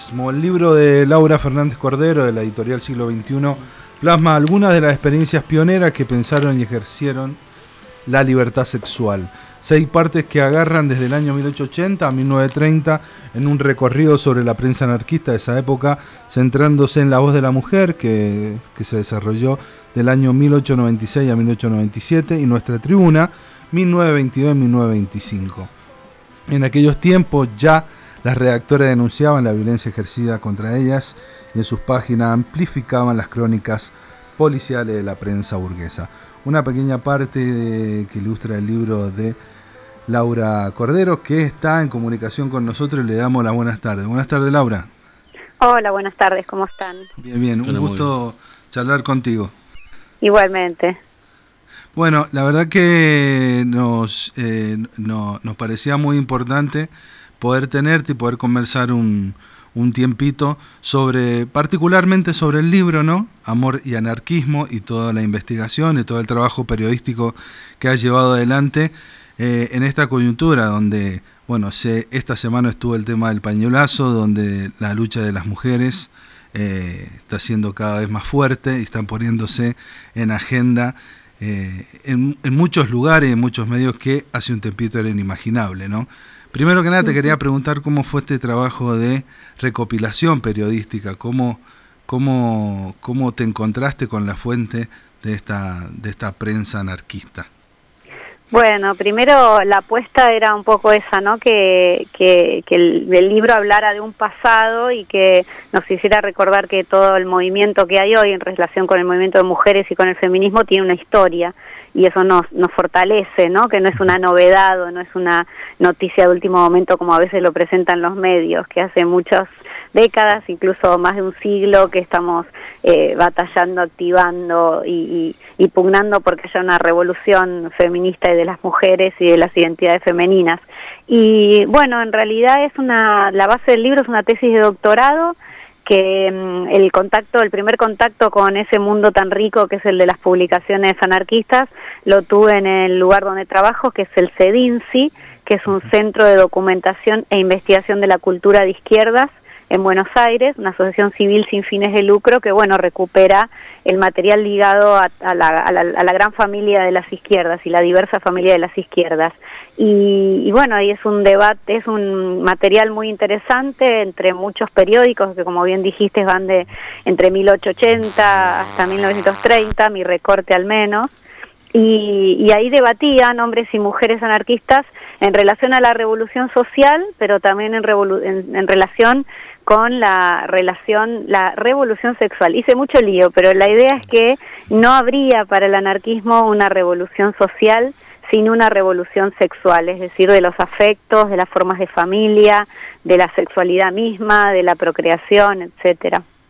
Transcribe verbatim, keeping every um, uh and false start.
El libro de Laura Fernández Cordero, de la editorial Siglo veintiuno, plasma algunas de las experiencias pioneras que pensaron y ejercieron la libertad sexual. Seis partes que agarran desde el año mil ochocientos ochenta a mil novecientos treinta en un recorrido sobre la prensa anarquista de esa época, centrándose en La Voz de la Mujer, que, que se desarrolló del año mil ochocientos noventa y seis a mil ochocientos noventa y siete, y Nuestra Tribuna, mil novecientos veintidós a mil novecientos veinticinco. En aquellos tiempos ya las redactoras denunciaban la violencia ejercida contra ellas y en sus páginas amplificaban las crónicas policiales de la prensa burguesa. Una pequeña parte de, que ilustra el libro de Laura Cordero, que está en comunicación con nosotros, y le damos las buenas tardes. Buenas tardes, Laura. Hola, buenas tardes, ¿cómo están? Bien, bien, un Hola, gusto charlar contigo. Igualmente. Bueno, la verdad que nos, eh, no, nos parecía muy importante poder tenerte y poder conversar un, un tiempito sobre, particularmente sobre el libro, ¿no? Amor y Anarquismo, y toda la investigación y todo el trabajo periodístico que has llevado adelante eh, en esta coyuntura donde, bueno, se, esta semana estuvo el tema del pañuelazo, donde la lucha de las mujeres eh, está siendo cada vez más fuerte y están poniéndose en agenda eh, en, en muchos lugares y en muchos medios que hace un tiempito era inimaginable, ¿no? Primero que nada te quería preguntar cómo fue este trabajo de recopilación periodística, cómo, cómo, cómo te encontraste con la fuente de esta, de esta prensa anarquista. Bueno, primero la apuesta era un poco esa, ¿no? Que, que, que el, el libro hablara de un pasado y que nos hiciera recordar que todo el movimiento que hay hoy en relación con el movimiento de mujeres y con el feminismo tiene una historia, y eso nos, nos fortalece, ¿no? Que no es una novedad o no es una noticia de último momento como a veces lo presentan los medios, que hace muchas décadas, incluso más de un siglo, que estamos eh, batallando, activando y, y, y pugnando porque haya una revolución feminista y de las mujeres y de las identidades femeninas. Y bueno, en realidad es una, la base del libro es una tesis de doctorado, que el contacto, el primer contacto con ese mundo tan rico que es el de las publicaciones anarquistas, lo tuve en el lugar donde trabajo, que es el CEDINCI, que es un centro de documentación e investigación de la cultura de izquierdas en Buenos Aires, una asociación civil sin fines de lucro que, bueno, recupera el material ligado a, a, la, a, la, a la gran familia de las izquierdas y la diversa familia de las izquierdas. Y, y bueno, ahí es un debate, es un material muy interesante entre muchos periódicos que, como bien dijiste, van de entre mil ochocientos ochenta hasta mil novecientos treinta, mi recorte al menos. Y, y ahí debatían hombres y mujeres anarquistas en relación a la revolución social, pero también en, revolu en, en relación con la relación, la revolución sexual. Hice mucho lío, pero la idea es que no habría para el anarquismo una revolución social sin una revolución sexual, es decir, de los afectos, de las formas de familia, de la sexualidad misma, de la procreación, etcétera.